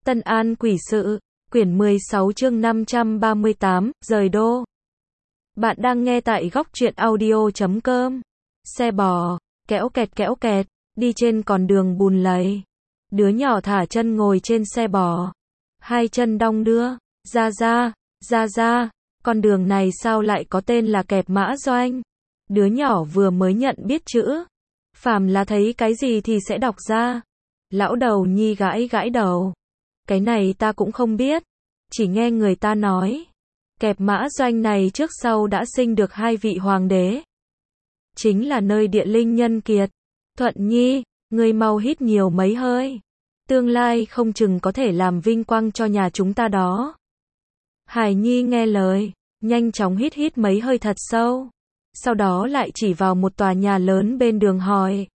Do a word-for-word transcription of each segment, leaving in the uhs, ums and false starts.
Tân An Quỷ Sự, quyển mười sáu chương năm trăm ba mươi tám, rời đô. Bạn đang nghe tại góc truyện audio chấm com. Xe bò, kéo kẹt kéo kẹt, đi trên con đường bùn lầy. Đứa nhỏ thả chân ngồi trên xe bò. Hai chân đong đưa, ra ra, ra ra, con đường này sao lại có tên là Kẹp Mã Doanh? Đứa nhỏ vừa mới nhận biết chữ. Phàm là thấy cái gì thì sẽ đọc ra. Lão đầu nhi gãi gãi đầu. Cái này ta cũng không biết. Chỉ nghe người ta nói. Kẹp Mã Doanh này trước sau đã sinh được hai vị hoàng đế. Chính là nơi địa linh nhân kiệt. Thuận Nhi, ngươi mau hít nhiều mấy hơi. Tương lai không chừng có thể làm vinh quang cho nhà chúng ta đó. Hải Nhi nghe lời, nhanh chóng hít hít mấy hơi thật sâu. Sau đó lại chỉ vào một tòa nhà lớn bên đường hỏi.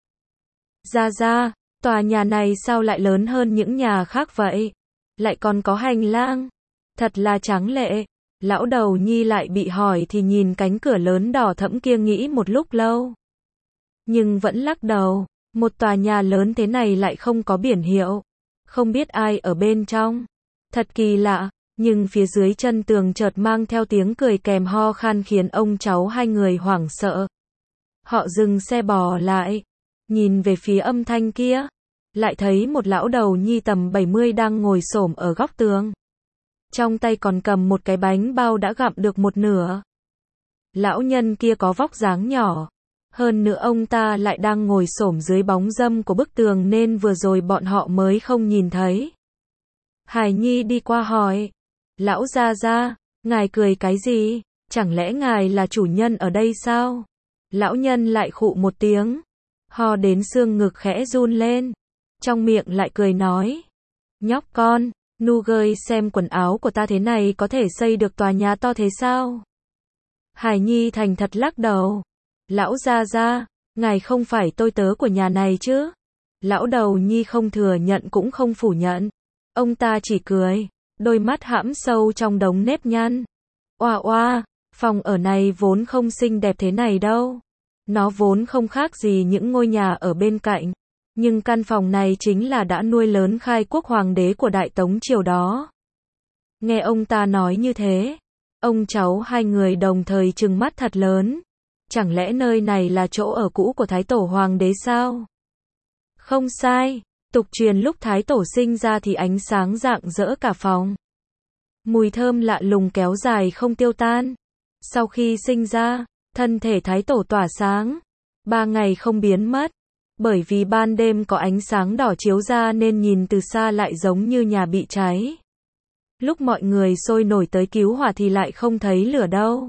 Ra ra, tòa nhà này sao lại lớn hơn những nhà khác vậy? Lại còn có hành lang. Thật là tráng lệ. Lão đầu nhi lại bị hỏi thì nhìn cánh cửa lớn đỏ thẫm kia nghĩ một lúc lâu. Nhưng vẫn lắc đầu. Một tòa nhà lớn thế này lại không có biển hiệu. Không biết ai ở bên trong. Thật kỳ lạ. Nhưng phía dưới chân tường chợt mang theo tiếng cười kèm ho khan khiến ông cháu hai người hoảng sợ. Họ dừng xe bò lại. Nhìn về phía âm thanh kia. Lại thấy một lão đầu nhi tầm bảy mươi đang ngồi xổm ở góc tường. Trong tay còn cầm một cái bánh bao đã gặm được một nửa. Lão nhân kia có vóc dáng nhỏ. Hơn nữa ông ta lại đang ngồi xổm dưới bóng râm của bức tường nên vừa rồi bọn họ mới không nhìn thấy. Hải Nhi đi qua hỏi. Lão gia gia, ngài cười cái gì? Chẳng lẽ ngài là chủ nhân ở đây sao? Lão nhân lại khụ một tiếng. Ho đến xương ngực khẽ run lên. Trong miệng lại cười nói. Nhóc con, nu gơi xem quần áo của ta thế này có thể xây được tòa nhà to thế sao? Hải Nhi thành thật lắc đầu. Lão gia gia, ngài không phải tôi tớ của nhà này chứ? Lão đầu nhi không thừa nhận cũng không phủ nhận. Ông ta chỉ cười, đôi mắt hãm sâu trong đống nếp nhăn. Oa oa, phòng ở này vốn không xinh đẹp thế này đâu. Nó vốn không khác gì những ngôi nhà ở bên cạnh. Nhưng căn phòng này chính là đã nuôi lớn khai quốc hoàng đế của Đại Tống triều đó. Nghe ông ta nói như thế, ông cháu hai người đồng thời trừng mắt thật lớn. Chẳng lẽ nơi này là chỗ ở cũ của Thái Tổ hoàng đế sao? Không sai, tục truyền lúc Thái Tổ sinh ra thì ánh sáng rạng rỡ cả phòng. Mùi thơm lạ lùng kéo dài không tiêu tan. Sau khi sinh ra, thân thể Thái Tổ tỏa sáng. Ba ngày không biến mất. Bởi vì ban đêm có ánh sáng đỏ chiếu ra nên nhìn từ xa lại giống như nhà bị cháy. Lúc mọi người sôi nổi tới cứu hỏa thì lại không thấy lửa đâu.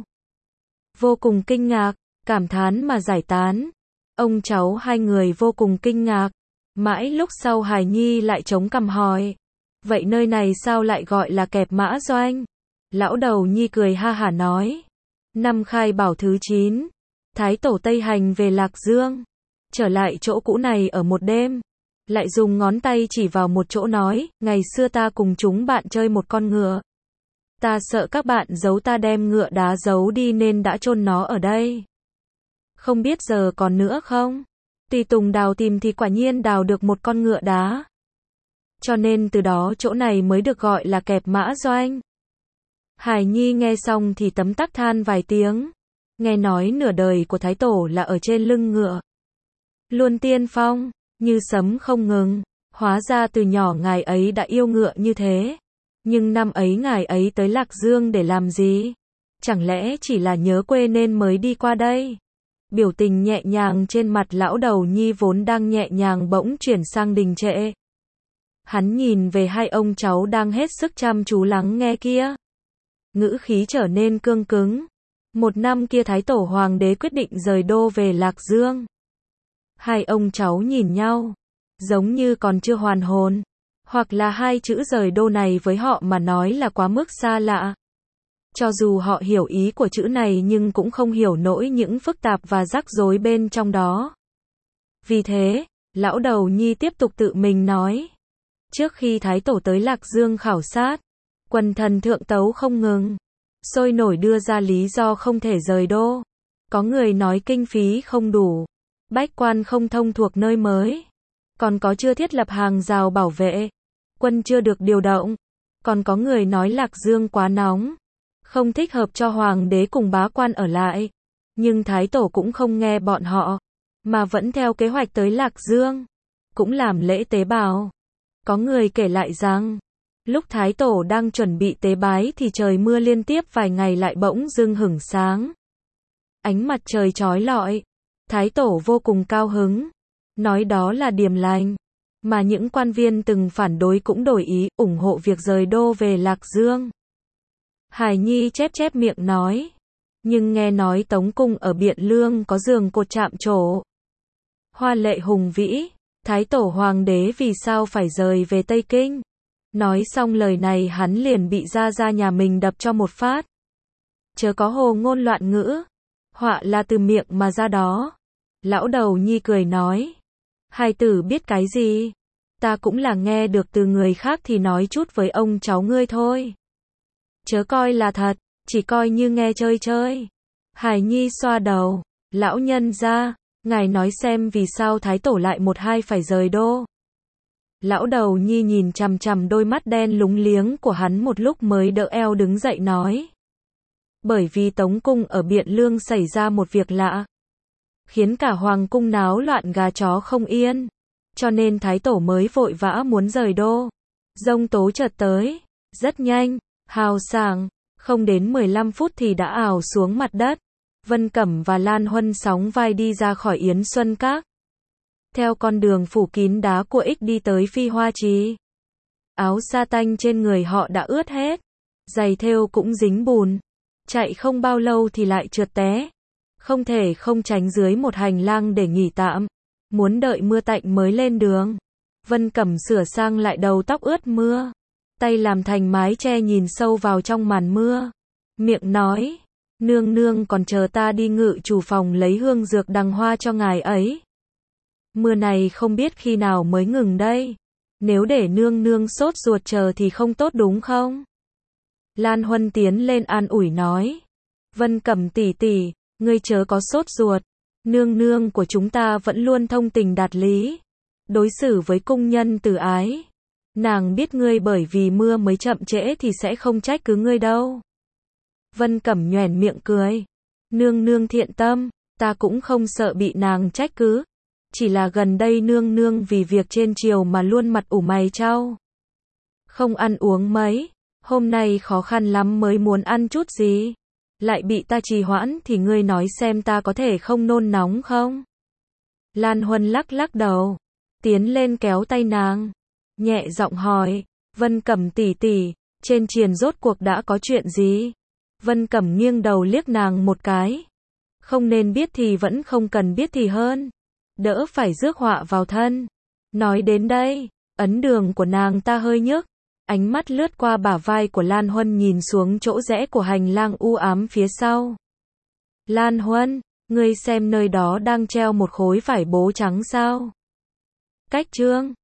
Vô cùng kinh ngạc, cảm thán mà giải tán. Ông cháu hai người vô cùng kinh ngạc. Mãi lúc sau Hải Nhi lại chống cằm hỏi. Vậy nơi này sao lại gọi là Kẹp Mã Doanh? Lão đầu nhi cười ha hả nói. Năm khai bảo thứ chín. Thái Tổ Tây hành về Lạc Dương. Trở lại chỗ cũ này ở một đêm. Lại dùng ngón tay chỉ vào một chỗ nói. Ngày xưa ta cùng chúng bạn chơi một con ngựa. Ta sợ các bạn giấu ta đem ngựa đá giấu đi nên đã chôn nó ở đây. Không biết giờ còn nữa không? Tùy tùng đào tìm thì quả nhiên đào được một con ngựa đá. Cho nên từ đó chỗ này mới được gọi là Kẹp Mã Doanh. Hải Nhi nghe xong thì tấm tắc than vài tiếng. Nghe nói nửa đời của Thái Tổ là ở trên lưng ngựa. Luôn tiên phong, như sấm không ngừng. Hóa ra từ nhỏ ngài ấy đã yêu ngựa như thế. Nhưng năm ấy ngài ấy tới Lạc Dương để làm gì? Chẳng lẽ chỉ là nhớ quê nên mới đi qua đây? Biểu tình nhẹ nhàng trên mặt lão đầu nhi vốn đang nhẹ nhàng bỗng chuyển sang đình trệ. Hắn nhìn về hai ông cháu đang hết sức chăm chú lắng nghe kia. Ngữ khí trở nên cương cứng. Một năm kia Thái Tổ hoàng đế quyết định rời đô về Lạc Dương. Hai ông cháu nhìn nhau, giống như còn chưa hoàn hồn. Hoặc là hai chữ rời đô này với họ mà nói là quá mức xa lạ. Cho dù họ hiểu ý của chữ này nhưng cũng không hiểu nổi những phức tạp và rắc rối bên trong đó. Vì thế, lão đầu nhi tiếp tục tự mình nói. Trước khi Thái Tổ tới Lạc Dương khảo sát, quần thần thượng tấu không ngừng. Sôi nổi đưa ra lý do không thể rời đô. Có người nói kinh phí không đủ. Bách quan không thông thuộc nơi mới. Còn có chưa thiết lập hàng rào bảo vệ. quân chưa được điều động. Còn có người nói Lạc Dương quá nóng, không thích hợp cho hoàng đế cùng bá quan ở lại. Nhưng Thái Tổ cũng không nghe bọn họ, mà vẫn theo kế hoạch tới Lạc Dương, cũng làm lễ tế bào. Có người kể lại rằng, lúc Thái Tổ đang chuẩn bị tế bái thì trời mưa liên tiếp vài ngày lại bỗng dưng hửng sáng. Ánh mặt trời chói lọi, Thái Tổ vô cùng cao hứng, nói đó là điềm lành. Mà những quan viên từng phản đối cũng đổi ý, ủng hộ việc rời đô về Lạc Dương. Hải Nhi chép chép miệng nói, nhưng nghe nói Tống Cung ở Biện Lương có giường cột chạm trổ, hoa lệ hùng vĩ, Thái Tổ hoàng đế vì sao phải rời về Tây Kinh. Nói xong lời này hắn liền bị gia gia nhà mình đập cho một phát. Chớ có hồ ngôn loạn ngữ, họa là từ miệng mà ra đó. Lão đầu nhi cười nói, hài tử biết cái gì, ta cũng là nghe được từ người khác thì nói chút với ông cháu ngươi thôi. Chớ coi là thật, chỉ coi như nghe chơi chơi. Hải Nhi xoa đầu, lão nhân gia, ngài nói xem vì sao Thái Tổ lại một hai phải rời đô. Lão đầu nhi nhìn chằm chằm đôi mắt đen lúng liếng của hắn một lúc mới đỡ eo đứng dậy nói. Bởi vì Tống Cung ở Biện Lương xảy ra một việc lạ, khiến cả hoàng cung náo loạn gà chó không yên, cho nên Thái Tổ mới vội vã muốn rời đô. Giông tố chợt tới, rất nhanh, hào sảng, không đến mười lăm phút thì đã ào xuống mặt đất. Vân Cẩm và Lan Huân sóng vai đi ra khỏi Yến Xuân Các, theo con đường phủ kín đá của ích đi tới Phi Hoa Trì. Áo sa tanh trên người họ đã ướt hết, giày thêu cũng dính bùn, chạy không bao lâu thì lại trượt té. Không thể không tránh dưới một hành lang để nghỉ tạm, muốn đợi mưa tạnh mới lên đường. Vân Cẩm sửa sang lại đầu tóc ướt mưa, tay làm thành mái che nhìn sâu vào trong màn mưa. Miệng nói, nương nương còn chờ ta đi ngự chủ phòng lấy hương dược đằng hoa cho ngài ấy. Mưa này không biết khi nào mới ngừng đây. Nếu để nương nương sốt ruột chờ thì không tốt đúng không? Lan Huân tiến lên an ủi nói, Vân Cẩm tỷ tỷ, ngươi chớ có sốt ruột. Nương nương của chúng ta vẫn luôn thông tình đạt lý, đối xử với cung nhân từ ái. Nàng biết ngươi bởi vì mưa mới chậm trễ thì sẽ không trách cứ ngươi đâu. Vân Cẩm nhoẻn miệng cười, nương nương thiện tâm, ta cũng không sợ bị nàng trách cứ. Chỉ là gần đây nương nương vì việc trên triều mà luôn mặt ủ mày chau, không ăn uống mấy, hôm nay khó khăn lắm mới muốn ăn chút gì, lại bị ta trì hoãn thì ngươi nói xem ta có thể không nôn nóng không? Lan Huân lắc lắc đầu, tiến lên kéo tay nàng, nhẹ giọng hỏi, Vân Cẩm tỷ tỷ, trên triền rốt cuộc đã có chuyện gì? Vân Cẩm nghiêng đầu liếc nàng một cái, không nên biết thì vẫn không cần biết thì hơn, đỡ phải rước họa vào thân. Nói đến đây, ấn đường của nàng ta hơi nhức, ánh mắt lướt qua bả vai của Lan Huân nhìn xuống chỗ rẽ của hành lang u ám phía sau. Lan Huân, ngươi xem nơi đó đang treo một khối vải bố trắng sao? Cách chương